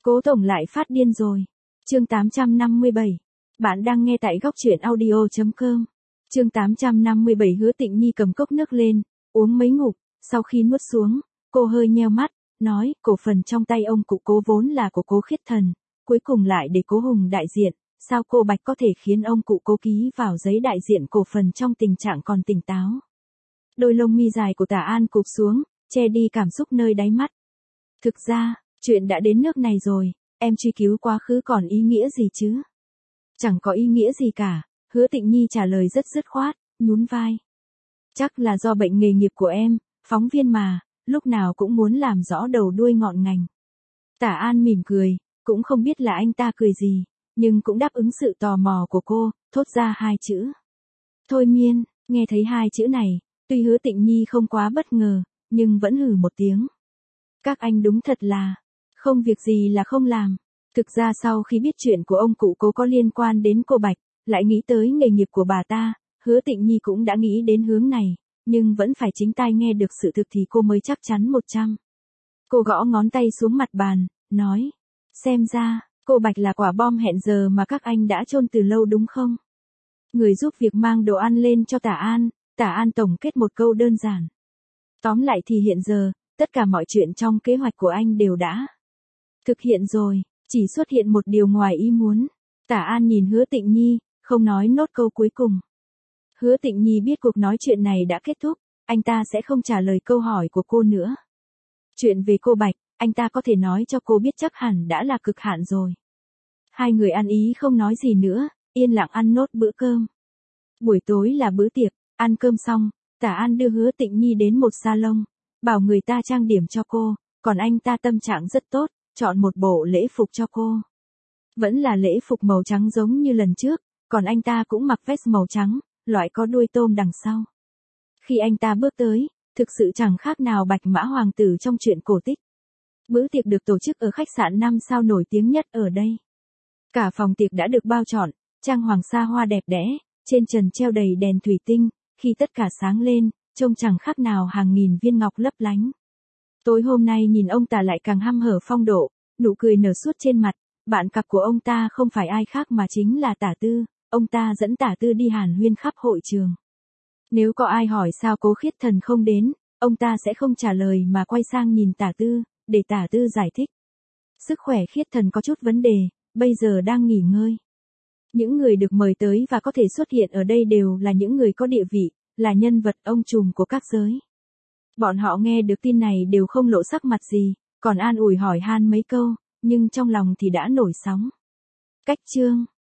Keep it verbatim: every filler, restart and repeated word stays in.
Cố tổng lại phát điên rồi. Chương tám trăm năm mươi bảy. Bạn đang nghe tại góc truyện audio chấm com. Chương tám trăm năm mươi bảy. Hứa Tịnh Nhi cầm cốc nước lên, uống mấy ngụm, sau khi nuốt xuống, cô hơi nheo mắt, nói, cổ phần trong tay ông cụ Cố vốn là của Cố Khiết Thần, cuối cùng lại để Cố Hùng đại diện, sao cô Bạch có thể khiến ông cụ Cố ký vào giấy đại diện cổ phần trong tình trạng còn tỉnh táo. Đôi lông mi dài của Tả An cụp xuống, che đi cảm xúc nơi đáy mắt. Thực ra, chuyện đã đến nước này rồi, em truy cứu quá khứ còn ý nghĩa gì chứ? Chẳng có ý nghĩa gì cả, Hứa Tịnh Nhi trả lời rất dứt khoát, nhún vai. Chắc là do bệnh nghề nghiệp của em, phóng viên mà, lúc nào cũng muốn làm rõ đầu đuôi ngọn ngành. Tả An mỉm cười, cũng không biết là anh ta cười gì, nhưng cũng đáp ứng sự tò mò của cô, thốt ra hai chữ. Thôi miên, nghe thấy hai chữ này, tuy Hứa Tịnh Nhi không quá bất ngờ, nhưng vẫn hừ một tiếng. Các anh đúng thật là, không việc gì là không làm. Thực ra sau khi biết chuyện của ông cụ Cố có liên quan đến cô Bạch, lại nghĩ tới nghề nghiệp của bà ta, Hứa Tịnh Nhi cũng đã nghĩ đến hướng này, nhưng vẫn phải chính tai nghe được sự thực thì cô mới chắc chắn một trăm. Cô gõ ngón tay xuống mặt bàn, nói, xem ra, cô Bạch là quả bom hẹn giờ mà các anh đã chôn từ lâu đúng không? Người giúp việc mang đồ ăn lên cho Tả An, Tả An tổng kết một câu đơn giản. Tóm lại thì hiện giờ, tất cả mọi chuyện trong kế hoạch của anh đều đã thực hiện rồi, chỉ xuất hiện một điều ngoài ý muốn. Tả An nhìn Hứa Tịnh Nhi, không nói nốt câu cuối cùng. Hứa Tịnh Nhi biết cuộc nói chuyện này đã kết thúc, anh ta sẽ không trả lời câu hỏi của cô nữa. Chuyện về cô Bạch, anh ta có thể nói cho cô biết chắc hẳn đã là cực hạn rồi. Hai người ăn ý không nói gì nữa, yên lặng ăn nốt bữa cơm. Buổi tối là bữa tiệc, ăn cơm xong, Tả An đưa Hứa Tịnh Nhi đến một salon, bảo người ta trang điểm cho cô, còn anh ta tâm trạng rất tốt, chọn một bộ lễ phục cho cô. Vẫn là lễ phục màu trắng giống như lần trước, còn anh ta cũng mặc vest màu trắng, loại có đuôi tôm đằng sau. Khi anh ta bước tới, thực sự chẳng khác nào Bạch Mã Hoàng tử trong truyện cổ tích. Bữa tiệc được tổ chức ở khách sạn năm sao nổi tiếng nhất ở đây. Cả phòng tiệc đã được bao trọn, trang hoàng xa hoa đẹp đẽ, trên trần treo đầy đèn thủy tinh, khi tất cả sáng lên, trông chẳng khác nào hàng nghìn viên ngọc lấp lánh. Tối hôm nay nhìn ông ta lại càng hăm hở phong độ, nụ cười nở suốt trên mặt, bạn cặp của ông ta không phải ai khác mà chính là Tả Tư, ông ta dẫn Tả Tư đi hàn huyên khắp hội trường. Nếu có ai hỏi sao Cố Khiết Thần không đến, ông ta sẽ không trả lời mà quay sang nhìn Tả Tư, để Tả Tư giải thích. Sức khỏe Khiết Thần có chút vấn đề, bây giờ đang nghỉ ngơi. Những người được mời tới và có thể xuất hiện ở đây đều là những người có địa vị, là nhân vật ông trùm của các giới. Bọn họ nghe được tin này đều không lộ sắc mặt gì, còn an ủi hỏi han mấy câu, nhưng trong lòng thì đã nổi sóng. Cách chương